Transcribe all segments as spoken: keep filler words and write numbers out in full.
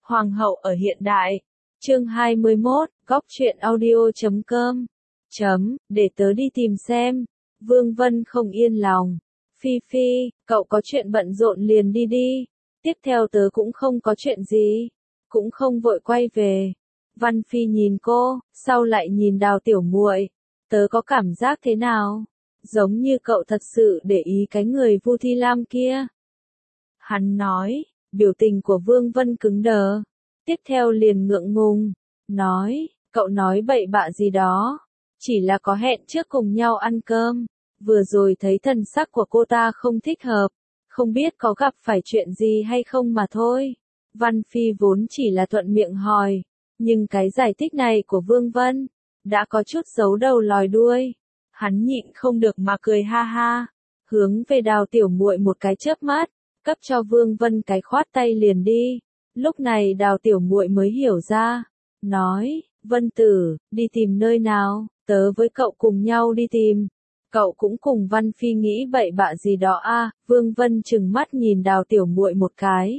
Hoàng hậu ở hiện đại. Chương hai mươi mốt, góc truyện audio chấm com. Chấm, để tớ đi tìm xem. Vương Vân không yên lòng. Phi Phi, cậu có chuyện bận rộn liền đi đi. Tiếp theo tớ cũng không có chuyện gì. Cũng không vội quay về. Văn Phi nhìn cô, sau lại nhìn Đào Tiểu Muội. Tớ có cảm giác thế nào? Giống như cậu thật sự để ý cái người Vu Thi Lam kia. Hắn nói, biểu tình của Vương Vân cứng đờ. Tiếp theo liền ngượng ngùng. Nói, cậu nói bậy bạ gì đó. Chỉ là có hẹn trước cùng nhau ăn cơm. Vừa rồi thấy thần sắc của cô ta không thích hợp. Không biết có gặp phải chuyện gì hay không mà thôi. Văn Phi vốn chỉ là thuận miệng hỏi. Nhưng cái giải thích này của Vương Vân đã có chút giấu đầu lòi đuôi. Hắn nhịn không được mà cười ha ha. Hướng về Đào Tiểu Muội một cái chớp mắt. Cấp cho Vương Vân cái khoát tay liền đi. Lúc này Đào Tiểu Muội mới hiểu ra. Nói, Vân Tử, đi tìm nơi nào, tớ với cậu cùng nhau đi tìm. Cậu cũng cùng Văn Phi nghĩ bậy bạ gì đó à, Vương Vân trừng mắt nhìn Đào Tiểu Muội một cái.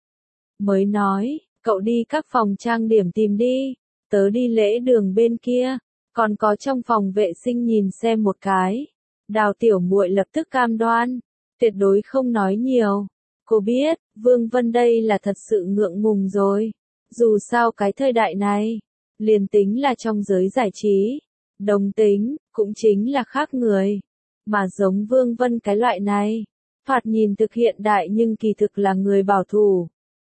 Mới nói, cậu đi các phòng trang điểm tìm đi, tớ đi lễ đường bên kia, còn có trong phòng vệ sinh nhìn xem một cái. Đào Tiểu Muội lập tức cam đoan, tuyệt đối không nói nhiều. Cô biết, Vương Vân đây là thật sự ngượng ngùng rồi. Dù sao cái thời đại này, liền tính là trong giới giải trí, đồng tính, cũng chính là khác người. Mà giống Vương Vân cái loại này, thoạt nhìn thực hiện đại nhưng kỳ thực là người bảo thủ.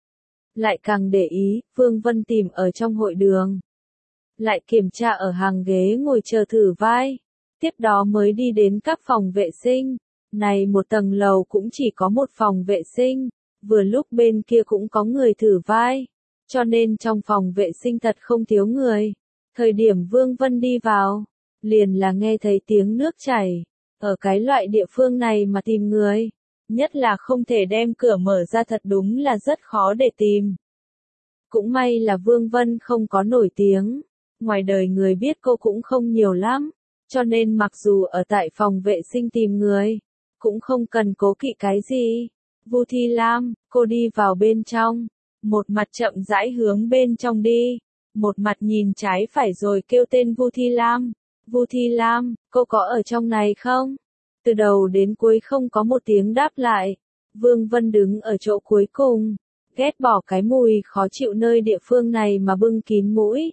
Lại càng để ý, Vương Vân tìm ở trong hội đường. Lại kiểm tra ở hàng ghế ngồi chờ thử vai. Tiếp đó mới đi đến các phòng vệ sinh. Này một tầng lầu cũng chỉ có một phòng vệ sinh. Vừa lúc bên kia cũng có người thử vai. Cho nên trong phòng vệ sinh thật không thiếu người. Thời điểm Vương Vân đi vào, liền là nghe thấy tiếng nước chảy. Ở cái loại địa phương này mà tìm người, nhất là không thể đem cửa mở ra thật đúng là rất khó để tìm. Cũng may là Vương Vân không có nổi tiếng. Ngoài đời người biết cô cũng không nhiều lắm. Cho nên mặc dù ở tại phòng vệ sinh tìm người, cũng không cần cố kỵ cái gì. Vu Thi Lam, cô đi vào bên trong. Một mặt chậm rãi hướng bên trong đi. Một mặt nhìn trái phải rồi kêu tên Vu Thi Lam. Vu Thi Lam, cô có ở trong này không? Từ đầu đến cuối không có một tiếng đáp lại. Vương Vân đứng ở chỗ cuối cùng. Ghét bỏ cái mùi khó chịu nơi địa phương này mà bưng kín mũi.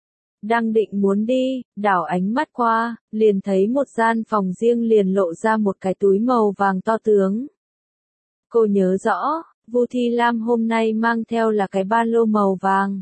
Đang định muốn đi, đảo ánh mắt qua, liền thấy một gian phòng riêng liền lộ ra một cái túi màu vàng to tướng. Cô nhớ rõ, Vu Thi Lam hôm nay mang theo là cái ba lô màu vàng.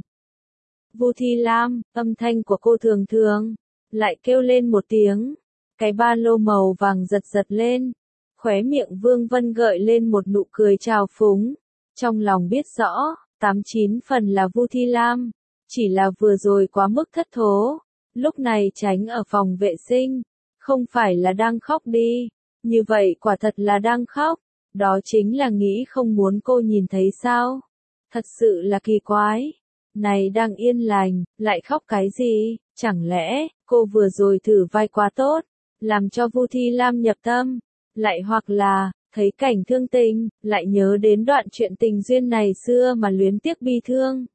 Vu Thi Lam, âm thanh của cô thường thường, lại kêu lên một tiếng. Cái ba lô màu vàng giật giật lên. Khóe miệng Vương Vân gợi lên một nụ cười trào phúng. Trong lòng biết rõ, tám chín phần là Vu Thi Lam. Chỉ là vừa rồi quá mức thất thố. Lúc này tránh ở phòng vệ sinh. Không phải là đang khóc đi. Như vậy quả thật là đang khóc. Đó chính là nghĩ không muốn cô nhìn thấy sao. Thật sự là kỳ quái. Này đang yên lành, lại khóc cái gì? Chẳng lẽ, cô vừa rồi thử vai quá tốt, làm cho Vu Thi Lam nhập tâm. Lại hoặc là, thấy cảnh thương tình, lại nhớ đến đoạn chuyện tình duyên này xưa mà luyến tiếc bi thương.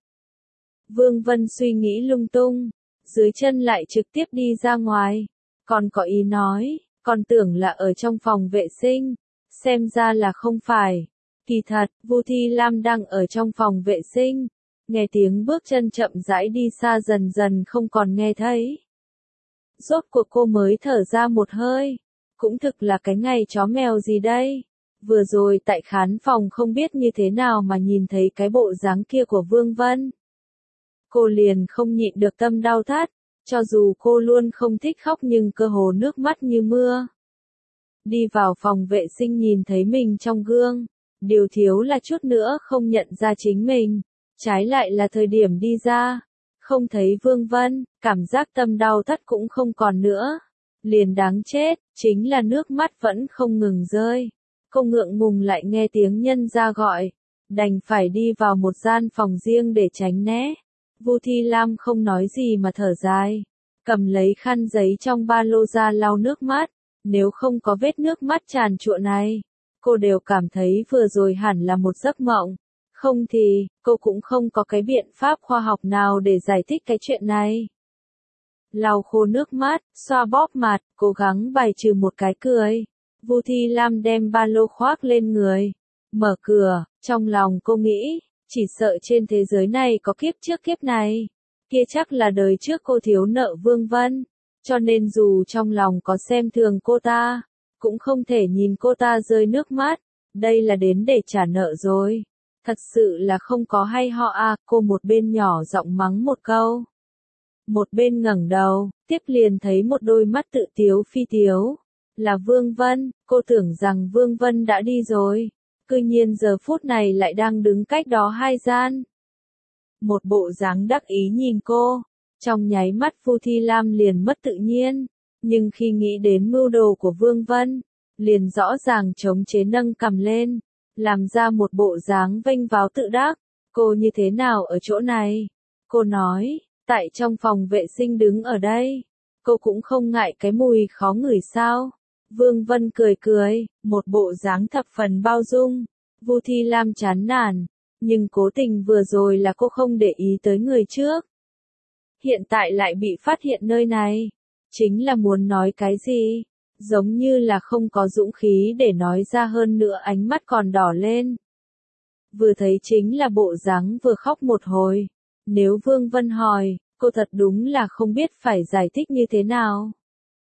Vương Vân suy nghĩ lung tung, dưới chân lại trực tiếp đi ra ngoài. Còn có ý nói, còn tưởng là ở trong phòng vệ sinh. Xem ra là không phải. Kỳ thật, Vu Thi Lam đang ở trong phòng vệ sinh. Nghe tiếng bước chân chậm rãi đi xa dần dần không còn nghe thấy. Rốt cuộc cô mới thở ra một hơi. Cũng thực là cái ngày chó mèo gì đây. Vừa rồi tại khán phòng không biết như thế nào mà nhìn thấy cái bộ dáng kia của Vương Vân. Cô liền không nhịn được tâm đau thắt. Cho dù cô luôn không thích khóc nhưng cơ hồ nước mắt như mưa. Đi vào phòng vệ sinh nhìn thấy mình trong gương. Điều thiếu là chút nữa không nhận ra chính mình. Trái lại là thời điểm đi ra. Không thấy Vương Vân, cảm giác tâm đau thắt cũng không còn nữa. Liền đáng chết, chính là nước mắt vẫn không ngừng rơi. Cô ngượng ngùng lại nghe tiếng nhân ra gọi. Đành phải đi vào một gian phòng riêng để tránh né. Vu Thi Lam không nói gì mà thở dài. Cầm lấy khăn giấy trong ba lô ra lau nước mắt. Nếu không có vết nước mắt tràn trụa này, cô đều cảm thấy vừa rồi hẳn là một giấc mộng. Không thì, cô cũng không có cái biện pháp khoa học nào để giải thích cái chuyện này. Lau khô nước mắt, xoa bóp mặt, cố gắng bài trừ một cái cười. Vu Thi Lam đem ba lô khoác lên người. Mở cửa, trong lòng cô nghĩ, chỉ sợ trên thế giới này có kiếp trước kiếp này. Kia chắc là đời trước cô thiếu nợ Vương Vân. Cho nên dù trong lòng có xem thường cô ta, cũng không thể nhìn cô ta rơi nước mắt. Đây là đến để trả nợ rồi. Thật sự là không có hay ho à, cô một bên nhỏ giọng mắng một câu. Một bên ngẩng đầu, tiếp liền thấy một đôi mắt tự tiếu phi tiếu. Là Vương Vân, cô tưởng rằng Vương Vân đã đi rồi. Cư nhiên giờ phút này lại đang đứng cách đó hai gian. Một bộ dáng đắc ý nhìn cô. Trong nháy mắt Vu Thi Lam liền mất tự nhiên. Nhưng khi nghĩ đến mưu đồ của Vương Vân, liền rõ ràng chống chế nâng cằm lên. Làm ra một bộ dáng vênh váo tự đắc. Cô như thế nào ở chỗ này? Cô nói, tại trong phòng vệ sinh đứng ở đây. Cô cũng không ngại cái mùi khó ngửi sao? Vương Vân cười cười, một bộ dáng thập phần bao dung. Vu Thi Lam chán nản, nhưng cố tình vừa rồi là cô không để ý tới người trước. Hiện tại lại bị phát hiện nơi này. Chính là muốn nói cái gì? Giống như là không có dũng khí để nói ra, hơn nữa ánh mắt còn đỏ lên. Vừa thấy chính là bộ dáng vừa khóc một hồi. Nếu Vương Vân hỏi, cô thật đúng là không biết phải giải thích như thế nào.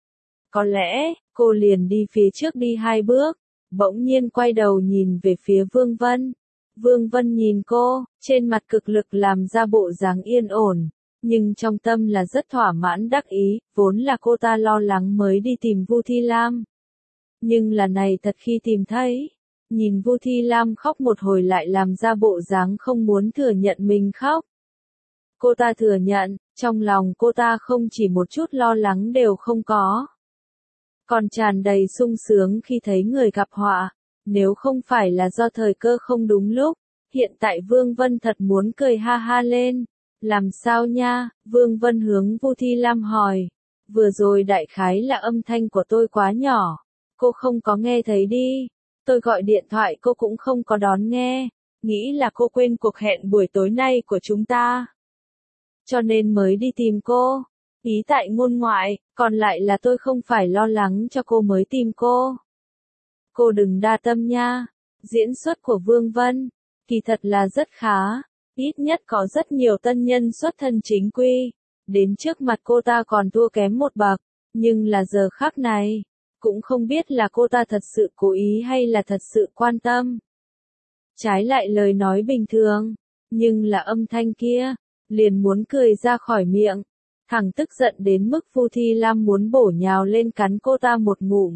Có lẽ, cô liền đi phía trước đi hai bước, bỗng nhiên quay đầu nhìn về phía Vương Vân. Vương Vân nhìn cô, trên mặt cực lực làm ra bộ dáng yên ổn, nhưng trong tâm là rất thỏa mãn đắc ý, vốn là cô ta lo lắng mới đi tìm Vu Thi Lam. Nhưng là này thật khi tìm thấy, nhìn Vu Thi Lam khóc một hồi lại làm ra bộ dáng không muốn thừa nhận mình khóc. Cô ta thừa nhận, trong lòng cô ta không chỉ một chút lo lắng đều không có. Còn tràn đầy sung sướng khi thấy người gặp họa, nếu không phải là do thời cơ không đúng lúc, hiện tại Vương Vân thật muốn cười ha ha lên. Làm sao nha? Vương Vân hướng Vu Thi Lam hỏi. Vừa rồi đại khái là âm thanh của tôi quá nhỏ, cô không có nghe thấy đi. Tôi gọi điện thoại cô cũng không có đón nghe, nghĩ là cô quên cuộc hẹn buổi tối nay của chúng ta. Cho nên mới đi tìm cô. Ý tại ngôn ngoại, còn lại là tôi không phải lo lắng cho cô mới tìm cô. Cô đừng đa tâm nha. Diễn xuất của Vương Vân, kỳ thật là rất khá. Ít nhất có rất nhiều tân nhân xuất thân chính quy. Đến trước mặt cô ta còn thua kém một bậc. Nhưng là giờ khắc này, cũng không biết là cô ta thật sự cố ý hay là thật sự quan tâm. Trái lại lời nói bình thường, nhưng là âm thanh kia, liền muốn cười ra khỏi miệng. Thằng tức giận đến mức Vu Thi Lam muốn bổ nhào lên cắn cô ta một ngụm.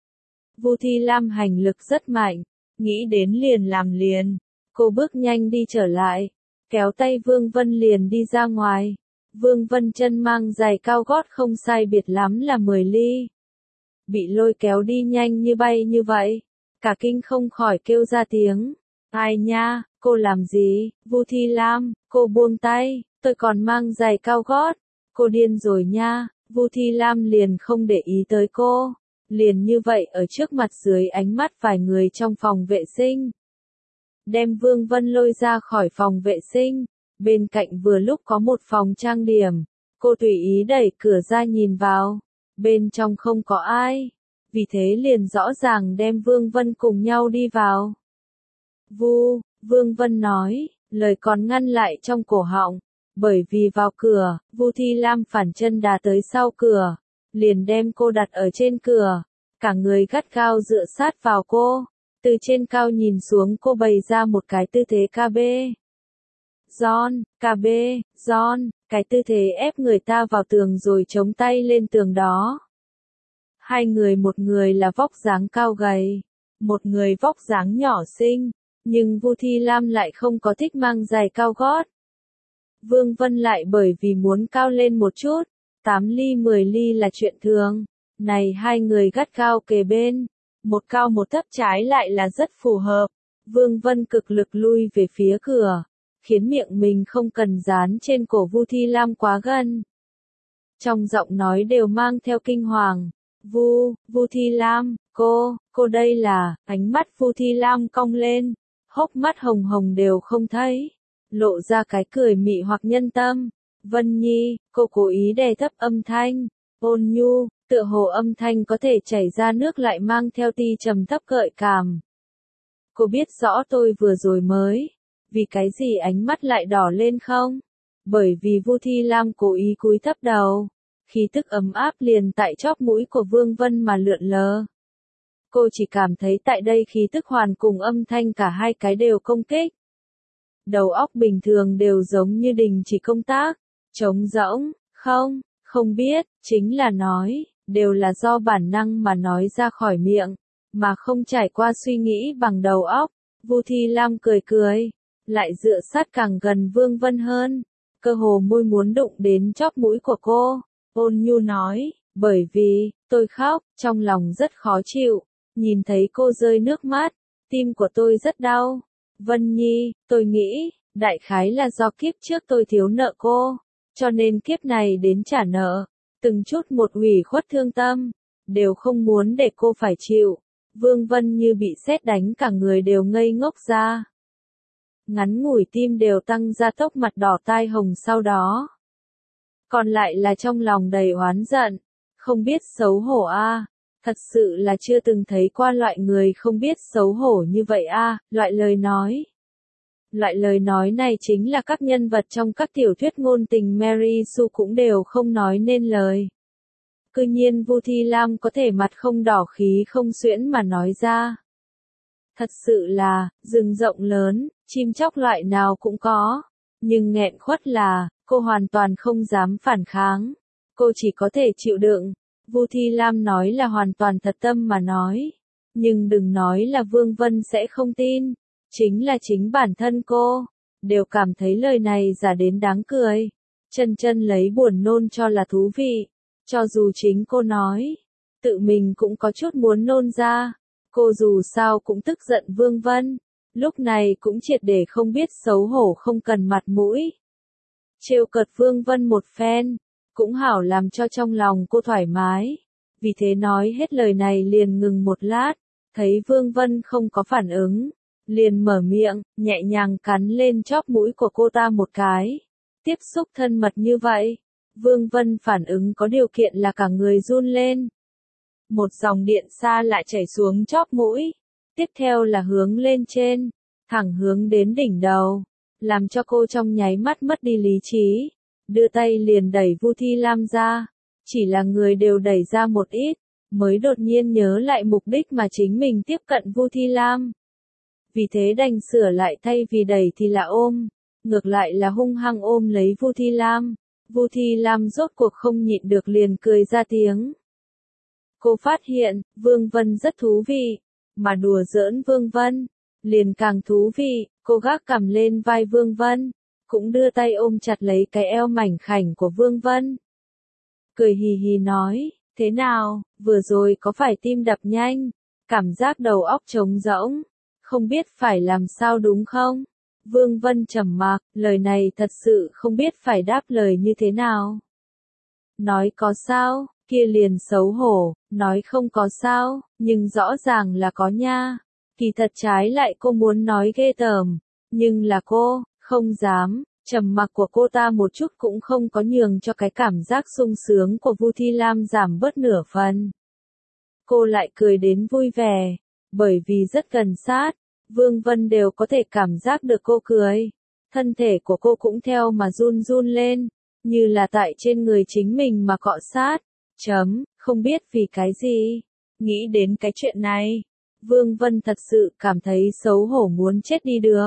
Vu Thi Lam hành lực rất mạnh, nghĩ đến liền làm liền. Cô bước nhanh đi trở lại, kéo tay Vương Vân liền đi ra ngoài. Vương Vân chân mang giày cao gót không sai biệt lắm là mười ly. Bị lôi kéo đi nhanh như bay như vậy, cả kinh không khỏi kêu ra tiếng. Ai nha, cô làm gì? Vu Thi Lam, cô buông tay, tôi còn mang giày cao gót. Cô điên rồi nha. Vu Thi Lam liền không để ý tới cô. Liền như vậy ở trước mặt dưới ánh mắt vài người trong phòng vệ sinh. Đem Vương Vân lôi ra khỏi phòng vệ sinh. Bên cạnh vừa lúc có một phòng trang điểm. Cô tùy ý đẩy cửa ra nhìn vào. Bên trong không có ai. Vì thế liền rõ ràng đem Vương Vân cùng nhau đi vào. Vu, Vương Vân nói, lời còn ngăn lại trong cổ họng. Bởi vì vào cửa, Vu Thi Lam phản chân đá tới sau cửa, liền đem cô đặt ở trên cửa, cả người gắt gao dựa sát vào cô, từ trên cao nhìn xuống cô bày ra một cái tư thế ca bê. John, ca bê, John, cái tư thế ép người ta vào tường rồi chống tay lên tường đó. Hai người, một người là vóc dáng cao gầy, một người vóc dáng nhỏ xinh, nhưng Vu Thi Lam lại không có thích mang giày cao gót. Vương Vân lại bởi vì muốn cao lên một chút, tám ly mười ly là chuyện thường. Này hai người gắt gao kề bên, một cao một thấp trái lại là rất phù hợp. Vương Vân cực lực lui về phía cửa, khiến miệng mình không cần dán trên cổ Vu Thi Lam quá gần. Trong giọng nói đều mang theo kinh hoàng. Vu, Vu Thi Lam, cô, cô đây là, ánh mắt Vu Thi Lam cong lên. hốc mắt hồng hồng đều không thấy, lộ ra cái cười mị hoặc nhân tâm. Vân Nhi, cô cố ý đè thấp âm thanh, ôn nhu, tựa hồ âm thanh có thể chảy ra nước lại mang theo ti trầm thấp gợi cảm. Cô biết rõ tôi vừa rồi mới, vì cái gì ánh mắt lại đỏ lên không? Bởi vì Vu Thi Lam cố ý cúi thấp đầu, khí tức ấm áp liền tại chóp mũi của Vương Vân mà lượn lờ. Cô chỉ cảm thấy tại đây khí tức hoàn cùng âm thanh cả hai cái đều công kích. Đầu óc bình thường đều giống như đình chỉ công tác, trống rỗng, không, không biết, chính là nói, đều là do bản năng mà nói ra khỏi miệng, mà không trải qua suy nghĩ bằng đầu óc. Vu Thi Lam cười cười, lại dựa sát càng gần Vương Vân hơn, cơ hồ môi muốn đụng đến chóp mũi của cô. Ôn nhu nói, bởi vì, tôi khóc, trong lòng rất khó chịu, nhìn thấy cô rơi nước mắt, tim của tôi rất đau. Vân Nhi, tôi nghĩ, đại khái là do kiếp trước tôi thiếu nợ cô, cho nên kiếp này đến trả nợ, từng chút một ủy khuất thương tâm, đều không muốn để cô phải chịu. Vương Vân như bị sét đánh cả người đều ngây ngốc ra. Ngắn ngủi tim đều tăng ra tốc mặt đỏ tai hồng sau đó. Còn lại là trong lòng đầy oán giận, không biết xấu hổ a, à. Thật sự là chưa từng thấy qua loại người không biết xấu hổ như vậy a, à. Loại lời nói. Loại lời nói này chính là các nhân vật trong các tiểu thuyết ngôn tình Mary Sue cũng đều không nói nên lời. Cư nhiên Vu Thi Lam có thể mặt không đỏ khí không xuyễn mà nói ra. Thật sự là, rừng rộng lớn, chim chóc loại nào cũng có. Nhưng nghẹn khuất là, cô hoàn toàn không dám phản kháng. Cô chỉ có thể chịu đựng. Vu Thi Lam nói là hoàn toàn thật tâm mà nói. Nhưng đừng nói là Vương Vân sẽ không tin. Chính là chính bản thân cô, đều cảm thấy lời này giả đến đáng cười. Chân chân lấy buồn nôn cho là thú vị. Cho dù chính cô nói, tự mình cũng có chút muốn nôn ra. Cô dù sao cũng tức giận Vương Vân, lúc này cũng triệt để không biết xấu hổ không cần mặt mũi. Trêu cợt Vương Vân một phen, cũng hảo làm cho trong lòng cô thoải mái. Vì thế nói hết lời này liền ngừng một lát, thấy Vương Vân không có phản ứng, liền mở miệng, nhẹ nhàng cắn lên chóp mũi của cô ta một cái. Tiếp xúc thân mật như vậy, Vương Vân phản ứng có điều kiện là cả người run lên. Một dòng điện xa lại chảy xuống chóp mũi, tiếp theo là hướng lên trên, thẳng hướng đến đỉnh đầu, làm cho cô trong nháy mắt mất đi lý trí, đưa tay liền đẩy Vu Thi Lam ra, chỉ là người đều đẩy ra một ít, mới đột nhiên nhớ lại mục đích mà chính mình tiếp cận Vu Thi Lam. Vì thế đành sửa lại thay vì đẩy thì là ôm, ngược lại là hung hăng ôm lấy Vu Thi Lam. Vu Thi Lam rốt cuộc không nhịn được liền cười ra tiếng. Cô phát hiện, Vương Vân rất thú vị, mà đùa giỡn Vương Vân, liền càng thú vị. Cô gác cầm lên vai Vương Vân, cũng đưa tay ôm chặt lấy cái eo mảnh khảnh của Vương Vân. Cười hì hì nói, thế nào, vừa rồi có phải tim đập nhanh, cảm giác đầu óc trống rỗng, không biết phải làm sao đúng không? Vương Vân trầm mặc, lời này thật sự không biết phải đáp lời như thế nào. Nói có sao, kia liền xấu hổ, nói không có sao, nhưng rõ ràng là có nha. Kỳ thật trái lại cô muốn nói ghê tởm, nhưng là cô, không dám. Trầm mặc của cô ta một chút cũng không có nhường cho cái cảm giác sung sướng của Vu Thi Lam giảm bớt nửa phần. Cô lại cười đến vui vẻ, bởi vì rất gần sát, Vương Vân đều có thể cảm giác được cô cười. Thân thể của cô cũng theo mà run run lên, như là tại trên người chính mình mà cọ sát. Chấm, không biết vì cái gì. Nghĩ đến cái chuyện này, Vương Vân thật sự cảm thấy xấu hổ muốn chết đi được.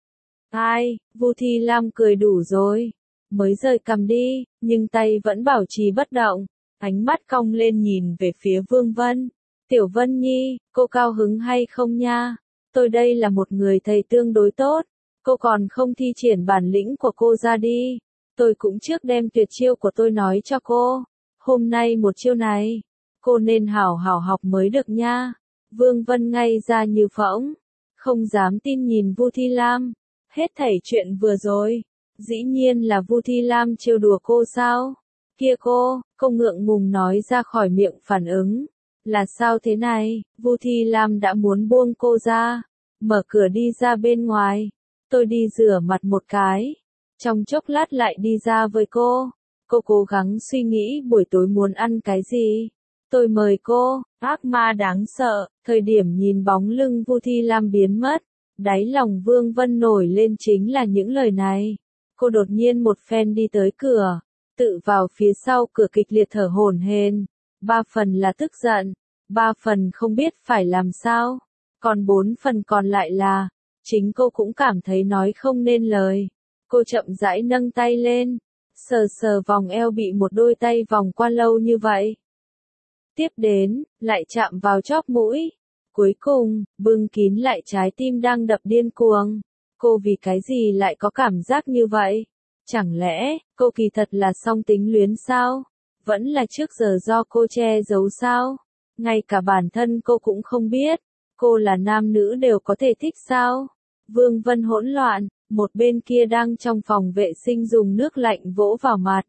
Ai, Vu Thi Lam cười đủ rồi, mới rời cầm đi, nhưng tay vẫn bảo trì bất động, ánh mắt cong lên nhìn về phía Vương Vân. Tiểu Vân Nhi, cô cao hứng hay không nha? Tôi đây là một người thầy tương đối tốt, cô còn không thi triển bản lĩnh của cô ra đi. Tôi cũng trước đem tuyệt chiêu của tôi nói cho cô. Hôm nay một chiêu này, cô nên hảo hảo học mới được nha. Vương Vân ngay ra như phỗng, không dám tin nhìn Vu Thi Lam. Hết thảy chuyện vừa rồi, dĩ nhiên là Vu Thi Lam trêu đùa cô sao? Kia cô, cô ngượng ngùng nói ra khỏi miệng phản ứng. Là sao thế này? Vu Thi Lam đã muốn buông cô ra, mở cửa đi ra bên ngoài. Tôi đi rửa mặt một cái. Trong chốc lát lại đi ra với cô. Cô cố gắng suy nghĩ buổi tối muốn ăn cái gì. Tôi mời cô, ác ma đáng sợ, thời điểm nhìn bóng lưng Vu Thi Lam biến mất. Đáy lòng Vương Vân nổi lên chính là những lời này. Cô đột nhiên một phen đi tới cửa, tự vào phía sau cửa kịch liệt thở hổn hển. Ba phần là tức giận, ba phần không biết phải làm sao, còn bốn phần còn lại là, chính cô cũng cảm thấy nói không nên lời. Cô chậm rãi nâng tay lên, sờ sờ vòng eo bị một đôi tay vòng qua lâu như vậy. Tiếp đến, lại chạm vào chóp mũi. Cuối cùng, bưng kín lại trái tim đang đập điên cuồng. Cô vì cái gì lại có cảm giác như vậy? Chẳng lẽ, cô kỳ thật là song tính luyến sao? Vẫn là trước giờ do cô che giấu sao? Ngay cả bản thân cô cũng không biết. Cô là nam nữ đều có thể thích sao? Vương Vân hỗn loạn, một bên kia đang trong phòng vệ sinh dùng nước lạnh vỗ vào mặt.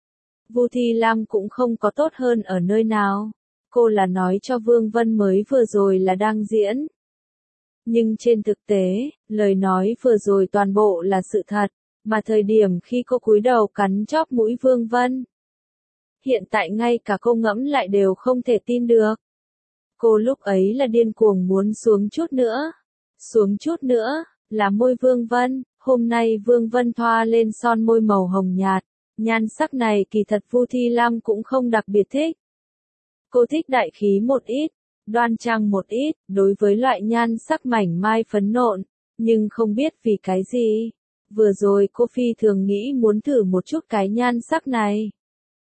Vu Thi Lam cũng không có tốt hơn ở nơi nào. Cô là nói cho Vương Vân mới vừa rồi là đang diễn. Nhưng trên thực tế, lời nói vừa rồi toàn bộ là sự thật, mà thời điểm khi cô cúi đầu cắn chóp mũi Vương Vân. Hiện tại ngay cả cô ngẫm lại đều không thể tin được. Cô lúc ấy là điên cuồng muốn xuống chút nữa. Xuống chút nữa, là môi Vương Vân. Hôm nay Vương Vân thoa lên son môi màu hồng nhạt. Nhan sắc này kỳ thật Vu Thi Lam cũng không đặc biệt thích. Cô thích đại khí một ít, đoan trang một ít, đối với loại nhan sắc mảnh mai phấn nộn, nhưng không biết vì cái gì. Vừa rồi cô phi thường nghĩ muốn thử một chút cái nhan sắc này.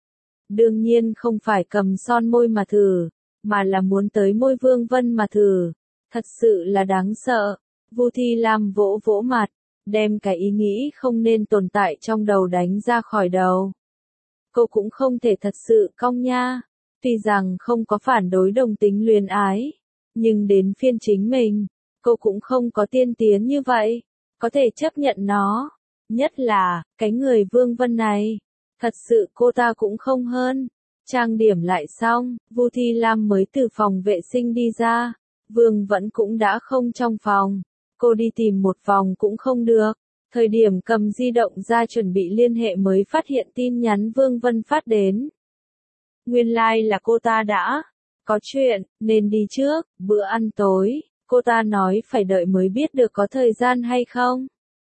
Đương nhiên không phải cầm son môi mà thử, mà là muốn tới môi Vương Vân mà thử. Thật sự là đáng sợ. Vu Thi Lam vỗ vỗ mặt, đem cái ý nghĩ không nên tồn tại trong đầu đánh ra khỏi đầu. Cô cũng không thể thật sự cong nha. Tuy rằng không có phản đối đồng tính luyến ái, nhưng đến phiên chính mình, cô cũng không có tiên tiến như vậy, có thể chấp nhận nó. Nhất là, cái người Vương Vân này, thật sự cô ta cũng không hơn. Trang điểm lại xong, Vu Thi Lam mới từ phòng vệ sinh đi ra, Vương vẫn cũng đã không trong phòng. Cô đi tìm một vòng cũng không được, thời điểm cầm di động ra chuẩn bị liên hệ mới phát hiện tin nhắn Vương Vân phát đến. Nguyên lai like là cô ta đã có chuyện, nên đi trước, bữa ăn tối, cô ta nói phải đợi mới biết được có thời gian hay không.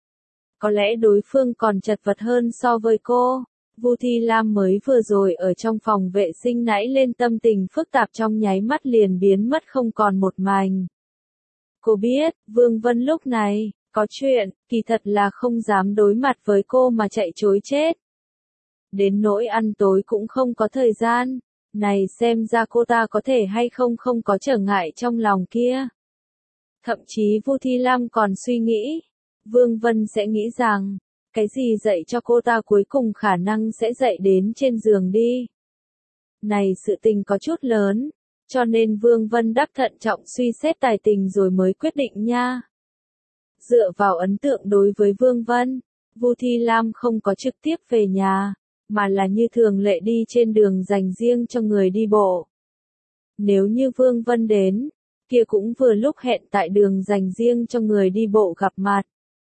Có lẽ đối phương còn chật vật hơn so với cô. Vu Thi Lam mới vừa rồi ở trong phòng vệ sinh nãy lên tâm tình phức tạp trong nháy mắt liền biến mất không còn một mảnh. Cô biết, Vương Vân lúc này, có chuyện, kỳ thật là không dám đối mặt với cô mà chạy chối chết. Đến nỗi ăn tối cũng không có thời gian, này xem ra cô ta có thể hay không không có trở ngại trong lòng kia. Thậm chí Vu Thi Lam còn suy nghĩ, Vương Vân sẽ nghĩ rằng, cái gì dạy cho cô ta cuối cùng khả năng sẽ dạy đến trên giường đi. Này sự tình có chút lớn, cho nên Vương Vân đắc thận trọng suy xét tài tình rồi mới quyết định nha. Dựa vào ấn tượng đối với Vương Vân, Vu Thi Lam không có trực tiếp về nhà, mà là như thường lệ đi trên đường dành riêng cho người đi bộ. Nếu như Vương Vân đến, kia cũng vừa lúc hẹn tại đường dành riêng cho người đi bộ gặp mặt.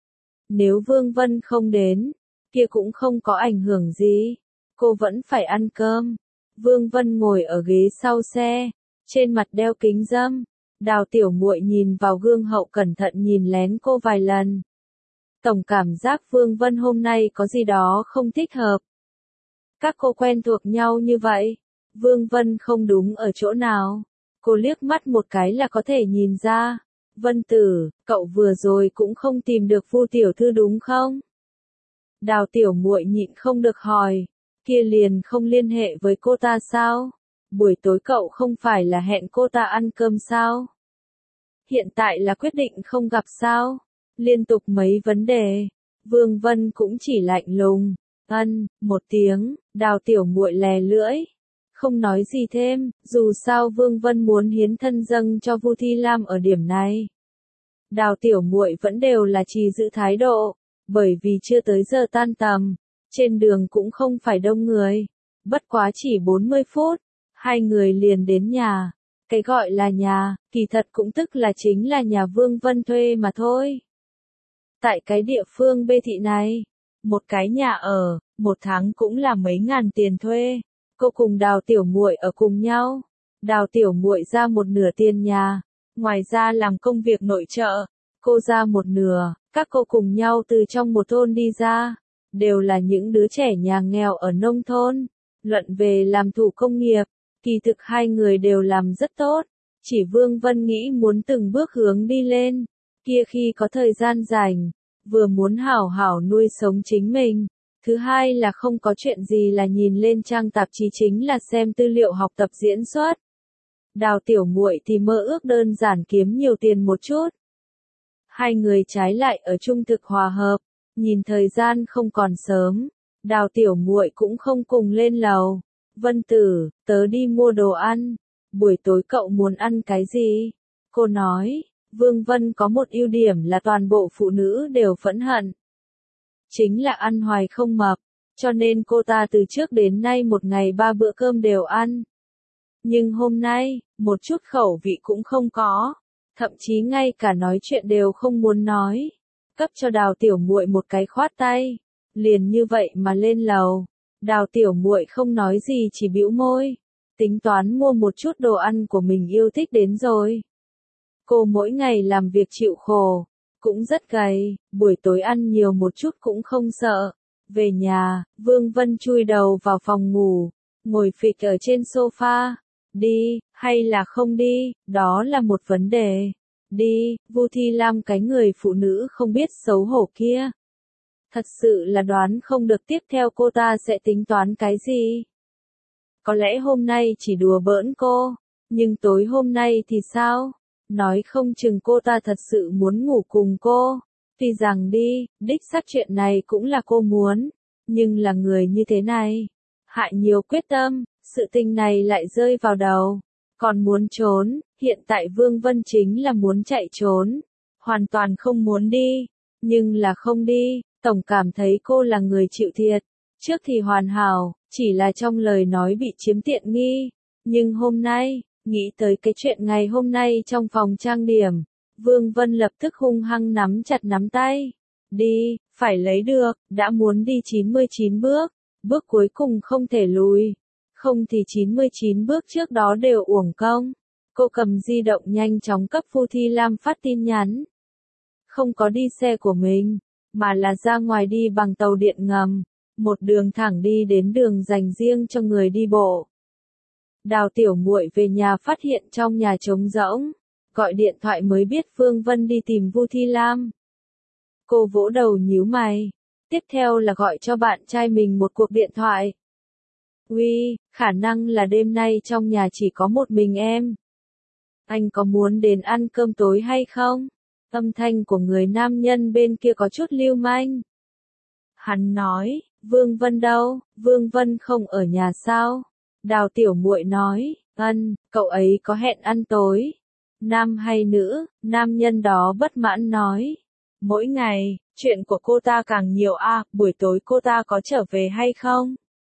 Nếu Vương Vân không đến, kia cũng không có ảnh hưởng gì, cô vẫn phải ăn cơm. Vương Vân ngồi ở ghế sau xe, trên mặt đeo kính râm, Đào Tiểu Muội nhìn vào gương hậu cẩn thận nhìn lén cô vài lần. Tổng cảm giác Vương Vân hôm nay có gì đó không thích hợp. Các cô quen thuộc nhau như vậy, Vương Vân không đúng ở chỗ nào. Cô liếc mắt một cái là có thể nhìn ra. Vân Tử, cậu vừa rồi cũng không tìm được Vu tiểu thư đúng không? Đào Tiểu Muội nhịn không được hỏi, kia liền không liên hệ với cô ta sao? Buổi tối cậu không phải là hẹn cô ta ăn cơm sao? Hiện tại là quyết định không gặp sao? Liên tục mấy vấn đề, Vương Vân cũng chỉ lạnh lùng, ân, một tiếng, Đào Tiểu Muội lè lưỡi. Không nói gì thêm, dù sao Vương Vân muốn hiến thân dâng cho Vu Thi Lam ở điểm này. Đào Tiểu Muội vẫn đều là trì giữ thái độ, bởi vì chưa tới giờ tan tầm, trên đường cũng không phải đông người. Bất quá chỉ bốn mươi phút, hai người liền đến nhà. Cái gọi là nhà, kỳ thật cũng tức là chính là nhà Vương Vân thuê mà thôi. Tại cái địa phương bê thị này, một cái nhà ở, một tháng cũng là mấy ngàn tiền thuê. Cô cùng Đào Tiểu Muội ở cùng nhau. Đào Tiểu Muội ra một nửa tiền nhà, ngoài ra làm công việc nội trợ, cô ra một nửa, các cô cùng nhau từ trong một thôn đi ra, đều là những đứa trẻ nhà nghèo ở nông thôn. Luận về làm thủ công nghiệp, kỳ thực hai người đều làm rất tốt, chỉ Vương Vân nghĩ muốn từng bước hướng đi lên, kia khi có thời gian rảnh, vừa muốn hảo hảo nuôi sống chính mình, thứ hai là không có chuyện gì là nhìn lên trang tạp chí chính là xem tư liệu học tập diễn xuất. Đào Tiểu Muội thì mơ ước đơn giản kiếm nhiều tiền một chút. Hai người trái lại ở chung thực hòa hợp, nhìn thời gian không còn sớm, Đào Tiểu Muội cũng không cùng lên lầu. Vân Tử, tớ đi mua đồ ăn, buổi tối cậu muốn ăn cái gì? Cô nói, Vương Vân có một ưu điểm là toàn bộ phụ nữ đều phẫn hận. Chính là ăn hoài không mập, cho nên cô ta từ trước đến nay một ngày ba bữa cơm đều ăn. Nhưng hôm nay, một chút khẩu vị cũng không có, thậm chí ngay cả nói chuyện đều không muốn nói. Cấp cho Đào Tiểu Muội một cái khoát tay, liền như vậy mà lên lầu. Đào Tiểu Muội không nói gì chỉ bĩu môi, tính toán mua một chút đồ ăn của mình yêu thích đến rồi. Cô mỗi ngày làm việc chịu khổ, cũng rất gầy, buổi tối ăn nhiều một chút cũng không sợ. Về nhà, Vương Vân chui đầu vào phòng ngủ, ngồi phịch ở trên sofa. Đi, hay là không đi, đó là một vấn đề. Đi, Vu Thi Lam cái người phụ nữ không biết xấu hổ kia. Thật sự là đoán không được tiếp theo cô ta sẽ tính toán cái gì. Có lẽ hôm nay chỉ đùa bỡn cô, nhưng tối hôm nay thì sao? Nói không chừng cô ta thật sự muốn ngủ cùng cô. Tuy rằng đi, đích xác chuyện này cũng là cô muốn, nhưng là người như thế này, hại nhiều quyết tâm, sự tình này lại rơi vào đầu, còn muốn trốn, hiện tại Vương Vân chính là muốn chạy trốn, hoàn toàn không muốn đi, nhưng là không đi, tổng cảm thấy cô là người chịu thiệt, trước thì hoàn hảo, chỉ là trong lời nói bị chiếm tiện nghi, nhưng hôm nay, nghĩ tới cái chuyện ngày hôm nay trong phòng trang điểm, Vương Vân lập tức hung hăng nắm chặt nắm tay. Đi, phải lấy được, đã muốn đi chín mươi chín bước, bước cuối cùng không thể lùi. Không thì chín mươi chín bước trước đó đều uổng công. Cô cầm di động nhanh chóng cấp Vu Thi Lam phát tin nhắn. Không có đi xe của mình, mà là ra ngoài đi bằng tàu điện ngầm, một đường thẳng đi đến đường dành riêng cho người đi bộ. Đào Tiểu Muội về nhà phát hiện trong nhà trống rỗng, gọi điện thoại mới biết Vương Vân đi tìm Vu Thi Lam. Cô vỗ đầu nhíu mày, tiếp theo là gọi cho bạn trai mình một cuộc điện thoại. Uy, khả năng là đêm nay trong nhà chỉ có một mình em. Anh có muốn đến ăn cơm tối hay không? Âm thanh của người nam nhân bên kia có chút lưu manh. Hắn nói, Vương Vân đâu, Vương Vân không ở nhà sao? Đào Tiểu Muội nói, ân, cậu ấy có hẹn ăn tối. Nam hay nữ, nam nhân đó bất mãn nói. Mỗi ngày, chuyện của cô ta càng nhiều à, buổi tối cô ta có trở về hay không?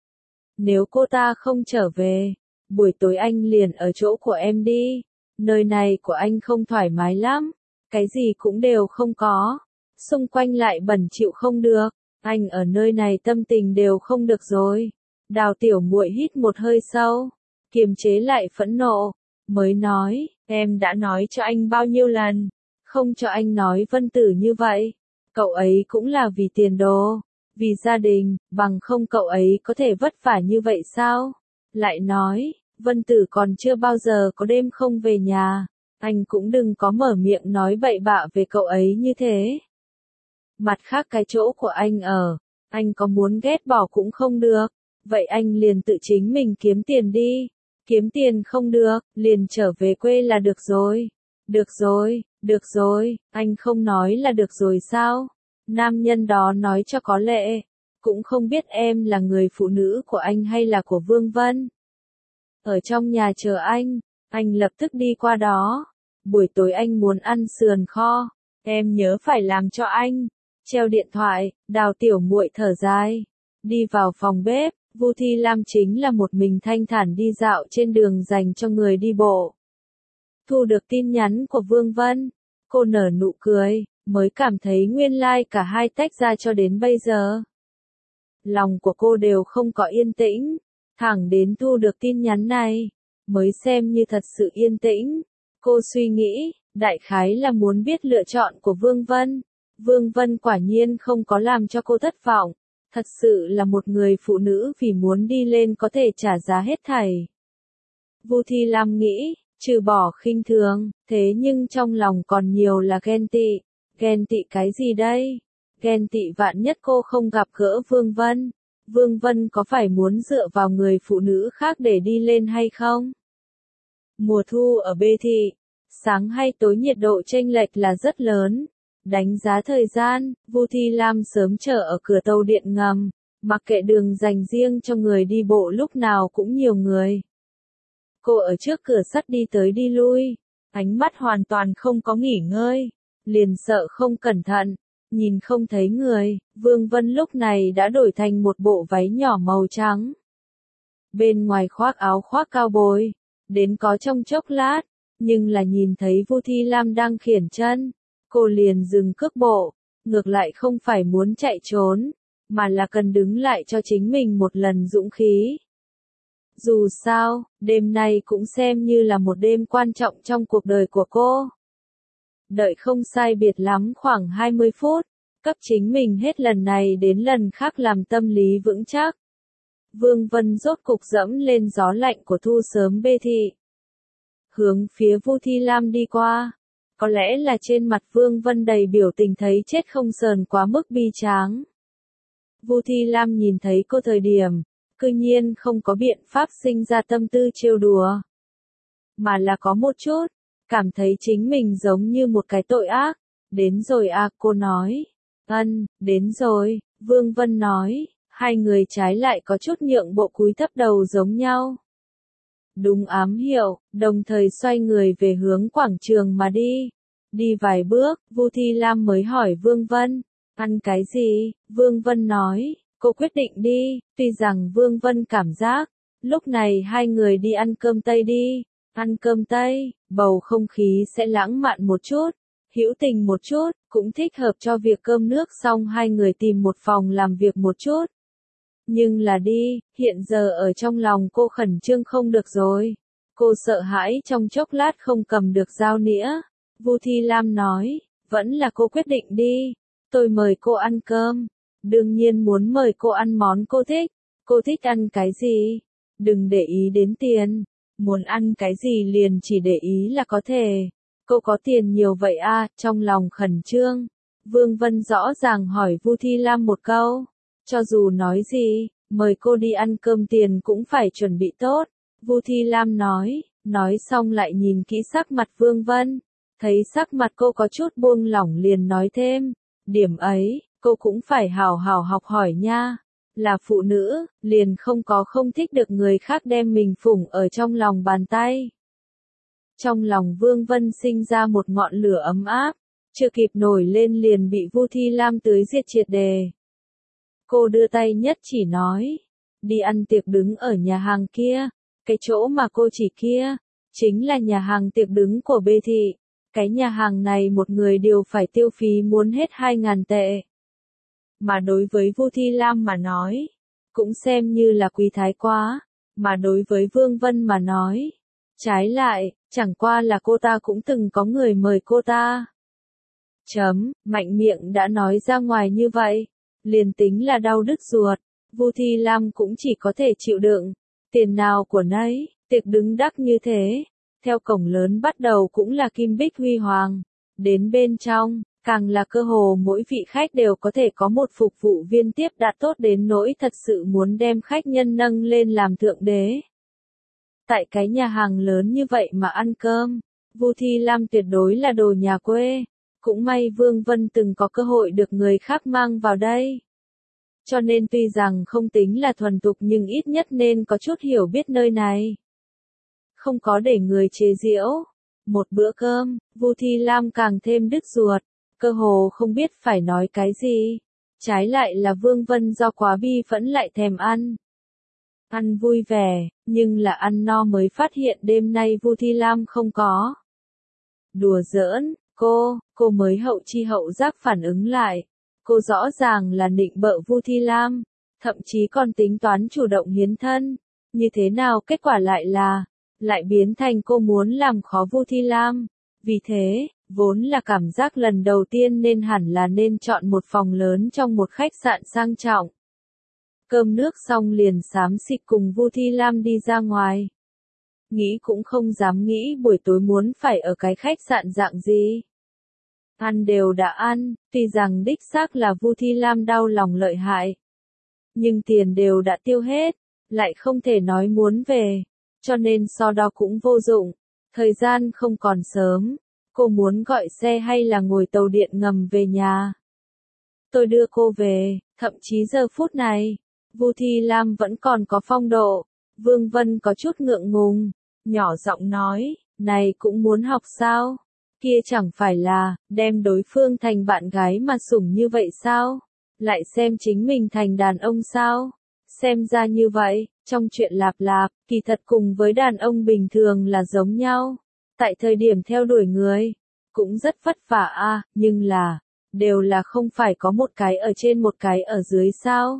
Nếu cô ta không trở về, buổi tối anh liền ở chỗ của em đi. Nơi này của anh không thoải mái lắm, cái gì cũng đều không có. Xung quanh lại bẩn chịu không được, anh ở nơi này tâm tình đều không được rồi. Đào Tiểu Muội hít một hơi sâu, kiềm chế lại phẫn nộ, mới nói, em đã nói cho anh bao nhiêu lần, không cho anh nói Vân Tử như vậy. Cậu ấy cũng là vì tiền đồ, vì gia đình, bằng không cậu ấy có thể vất vả như vậy sao? Lại nói, Vân Tử còn chưa bao giờ có đêm không về nhà, anh cũng đừng có mở miệng nói bậy bạ về cậu ấy như thế. Mặt khác cái chỗ của anh ở, anh có muốn ghét bỏ cũng không được, vậy anh liền tự chính mình kiếm tiền đi, kiếm tiền không được, liền trở về quê là được rồi. Được rồi, được rồi, anh không nói là được rồi sao? Nam nhân đó nói cho có lệ, cũng không biết em là người phụ nữ của anh hay là của Vương Vân. Ở trong nhà chờ anh, anh lập tức đi qua đó. Buổi tối anh muốn ăn sườn kho, em nhớ phải làm cho anh. Treo điện thoại, Đào Tiểu Muội thở dài, đi vào phòng bếp. Vu Thi Lam chính là một mình thanh thản đi dạo trên đường dành cho người đi bộ. Thu được tin nhắn của Vương Vân, cô nở nụ cười, mới cảm thấy nguyên lai like cả hai tách ra cho đến bây giờ. Lòng của cô đều không có yên tĩnh, thẳng đến thu được tin nhắn này, mới xem như thật sự yên tĩnh. Cô suy nghĩ, đại khái là muốn biết lựa chọn của Vương Vân. Vương Vân quả nhiên không có làm cho cô thất vọng, thật sự là một người phụ nữ vì muốn đi lên có thể trả giá hết thảy. Vu Thi Lam nghĩ, trừ bỏ khinh thường, thế nhưng trong lòng còn nhiều là ghen tị. Ghen tị cái gì đây? Ghen tị vạn nhất cô không gặp gỡ Vương Vân. Vương Vân có phải muốn dựa vào người phụ nữ khác để đi lên hay không? Mùa thu ở B thị, sáng hay tối nhiệt độ chênh lệch là rất lớn. Đánh giá thời gian, Vu Thi Lam sớm chờ ở cửa tàu điện ngầm, mặc kệ đường dành riêng cho người đi bộ lúc nào cũng nhiều người. Cô ở trước cửa sắt đi tới đi lui, ánh mắt hoàn toàn không có nghỉ ngơi, liền sợ không cẩn thận, nhìn không thấy người. Vương Vân lúc này đã đổi thành một bộ váy nhỏ màu trắng. Bên ngoài khoác áo khoác cao bồi, đến có trong chốc lát, nhưng là nhìn thấy Vu Thi Lam đang khiển chân, cô liền dừng cước bộ, ngược lại không phải muốn chạy trốn, mà là cần đứng lại cho chính mình một lần dũng khí. Dù sao, đêm nay cũng xem như là một đêm quan trọng trong cuộc đời của cô. Đợi không sai biệt lắm khoảng hai mươi phút, cấp chính mình hết lần này đến lần khác làm tâm lý vững chắc. Vương Vân rốt cục dẫm lên gió lạnh của thu sớm bê thị. Hướng phía Vu Thi Lam đi qua. Có lẽ là trên mặt Vương Vân đầy biểu tình thấy chết không sờn quá mức bi tráng. Vu Thi Lam nhìn thấy cô thời điểm, cư nhiên không có biện pháp sinh ra tâm tư trêu đùa. Mà là có một chút, cảm thấy chính mình giống như một cái tội ác. Đến rồi à, cô nói. Ân, đến rồi, Vương Vân nói. Hai người trái lại có chút nhượng bộ cúi thấp đầu giống nhau. Đúng ám hiệu, đồng thời xoay người về hướng quảng trường mà đi. Đi vài bước, Vu Thi Lam mới hỏi Vương Vân, ăn cái gì? Vương Vân nói, cô quyết định đi. Tuy rằng Vương Vân cảm giác, lúc này hai người đi ăn cơm Tây đi. Ăn cơm Tây, bầu không khí sẽ lãng mạn một chút, hữu tình một chút, cũng thích hợp cho việc cơm nước xong hai người tìm một phòng làm việc một chút. Nhưng là đi, hiện giờ ở trong lòng cô khẩn trương không được rồi. Cô sợ hãi trong chốc lát không cầm được dao nĩa. Vu Thi Lam nói, vẫn là cô quyết định đi. Tôi mời cô ăn cơm. Đương nhiên muốn mời cô ăn món cô thích. Cô thích ăn cái gì? Đừng để ý đến tiền. Muốn ăn cái gì liền chỉ để ý là có thể. Cô có tiền nhiều vậy à, trong lòng khẩn trương. Vương Vân rõ ràng hỏi Vu Thi Lam một câu. Cho dù nói gì, mời cô đi ăn cơm tiền cũng phải chuẩn bị tốt. Vu Thi Lam nói, nói xong lại nhìn kỹ sắc mặt Vương Vân. Thấy sắc mặt cô có chút buông lỏng liền nói thêm. Điểm ấy, cô cũng phải hào hào học hỏi nha. Là phụ nữ, liền không có không thích được người khác đem mình phủng ở trong lòng bàn tay. Trong lòng Vương Vân sinh ra một ngọn lửa ấm áp, chưa kịp nổi lên liền bị Vu Thi Lam tưới diệt triệt đề. Cô đưa tay nhất chỉ nói, đi ăn tiệc đứng ở nhà hàng kia, cái chỗ mà cô chỉ kia, chính là nhà hàng tiệc đứng của B thị. Cái nhà hàng này một người đều phải tiêu phí muốn hết hai ngàn tệ. Mà đối với Vu Thi Lam mà nói, cũng xem như là quý thái quá, mà đối với Vương Vân mà nói, trái lại, chẳng qua là cô ta cũng từng có người mời cô ta. Chấm, mạnh miệng đã nói ra ngoài như vậy, liền tính là đau đứt ruột, Vu Thi Lam cũng chỉ có thể chịu đựng, tiền nào của nấy, tiệc đứng đắt như thế, theo cổng lớn bắt đầu cũng là kim bích huy hoàng, đến bên trong, càng là cơ hồ mỗi vị khách đều có thể có một phục vụ viên tiếp đãi tốt đến nỗi thật sự muốn đem khách nhân nâng lên làm thượng đế. Tại cái nhà hàng lớn như vậy mà ăn cơm, Vu Thi Lam tuyệt đối là đồ nhà quê. Cũng may Vương Vân từng có cơ hội được người khác mang vào đây. Cho nên tuy rằng không tính là thuần tục nhưng ít nhất nên có chút hiểu biết nơi này. Không có để người chế giễu. Một bữa cơm, Vu Thi Lam càng thêm đứt ruột, cơ hồ không biết phải nói cái gì. Trái lại là Vương Vân do quá bi phẫn lại thèm ăn. Ăn vui vẻ, nhưng là ăn no mới phát hiện đêm nay Vu Thi Lam không có. Đùa giỡn, cô, cô mới hậu chi hậu giác phản ứng lại. Cô rõ ràng là nịnh bợ Vu Thi Lam, thậm chí còn tính toán chủ động hiến thân. Như thế nào kết quả lại là, lại biến thành cô muốn làm khó Vu Thi Lam. Vì thế, vốn là cảm giác lần đầu tiên nên hẳn là nên chọn một phòng lớn trong một khách sạn sang trọng. Cơm nước xong liền xám xịt cùng Vu Thi Lam đi ra ngoài. Nghĩ cũng không dám nghĩ buổi tối muốn phải ở cái khách sạn dạng gì. Ăn đều đã ăn, tuy rằng đích xác là Vu Thi Lam đau lòng lợi hại. Nhưng tiền đều đã tiêu hết, lại không thể nói muốn về, cho nên so đo cũng vô dụng. Thời gian không còn sớm, cô muốn gọi xe hay là ngồi tàu điện ngầm về nhà. Tôi đưa cô về, thậm chí giờ phút này, Vu Thi Lam vẫn còn có phong độ. Vương Vân có chút ngượng ngùng, nhỏ giọng nói, này cũng muốn học sao? Kia chẳng phải là, đem đối phương thành bạn gái mà sủng như vậy sao? Lại xem chính mình thành đàn ông sao? Xem ra như vậy, trong chuyện lạp lạp, kỳ thật cùng với đàn ông bình thường là giống nhau. Tại thời điểm theo đuổi người, cũng rất vất vả a, nhưng là, đều là không phải có một cái ở trên một cái ở dưới sao?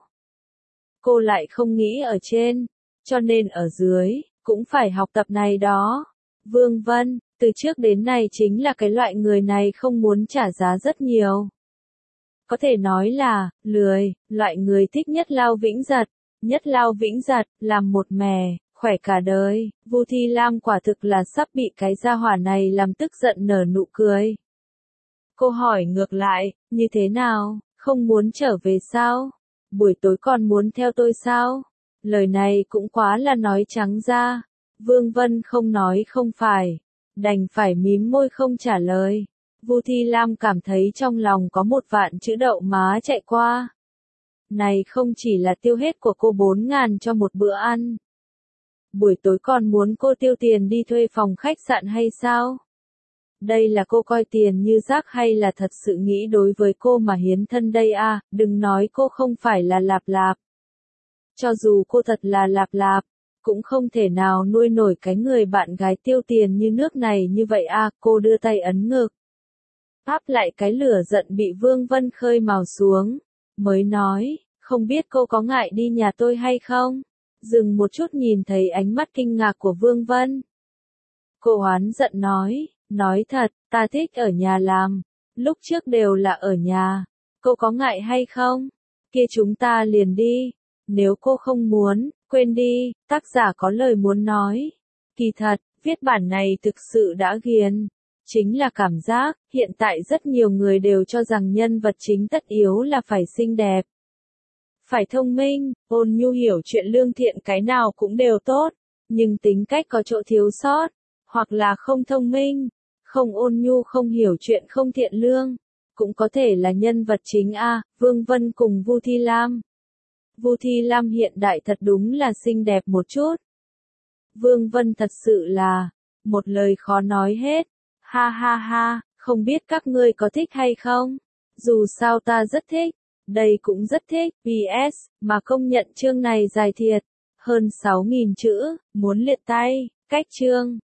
Cô lại không nghĩ ở trên, cho nên ở dưới, cũng phải học tập này đó. Vương Vân, từ trước đến nay chính là cái loại người này không muốn trả giá rất nhiều. Có thể nói là, lười, loại người thích nhất lao vĩnh giật, nhất lao vĩnh giật, làm một mè, khỏe cả đời. Vu Thi Lam quả thực là sắp bị cái gia hỏa này làm tức giận nở nụ cười. Cô hỏi ngược lại, như thế nào, không muốn trở về sao? Buổi tối còn muốn theo tôi sao? Lời này cũng quá là nói trắng ra. Vương Vân không nói không phải, đành phải mím môi không trả lời. Vu Thi Lam cảm thấy trong lòng có một vạn chữ đậu má chạy qua. Này không chỉ là tiêu hết của cô bốn ngàn cho một bữa ăn. Buổi tối còn muốn cô tiêu tiền đi thuê phòng khách sạn hay sao? Đây là cô coi tiền như rác hay là thật sự nghĩ đối với cô mà hiến thân đây à, đừng nói cô không phải là lạp lạp. Cho dù cô thật là lạp lạp, cũng không thể nào nuôi nổi cái người bạn gái tiêu tiền như nước này như vậy à, cô đưa tay ấn ngực. Áp lại cái lửa giận bị Vương Vân khơi mào xuống, mới nói, không biết cô có ngại đi nhà tôi hay không? Dừng một chút nhìn thấy ánh mắt kinh ngạc của Vương Vân. Cô oán giận nói, nói thật, ta thích ở nhà làm, lúc trước đều là ở nhà, cô có ngại hay không? Kia chúng ta liền đi, nếu cô không muốn, quên đi, tác giả có lời muốn nói. Kỳ thật, viết bản này thực sự đã ghiền. Chính là cảm giác, hiện tại rất nhiều người đều cho rằng nhân vật chính tất yếu là phải xinh đẹp. Phải thông minh, ôn nhu hiểu chuyện lương thiện cái nào cũng đều tốt, nhưng tính cách có chỗ thiếu sót, hoặc là không thông minh, không ôn nhu không hiểu chuyện không thiện lương, cũng có thể là nhân vật chính a. Vương Vân cùng Vu Thi Lam. Vu Thi Lam hiện đại thật đúng là xinh đẹp một chút. Vương Vân thật sự là, một lời khó nói hết. Ha ha ha, không biết các ngươi có thích hay không? Dù sao ta rất thích, đây cũng rất thích, pê ét, mà công nhận chương này dài thiệt, hơn sáu nghìn chữ, muốn liệt tay, cách chương.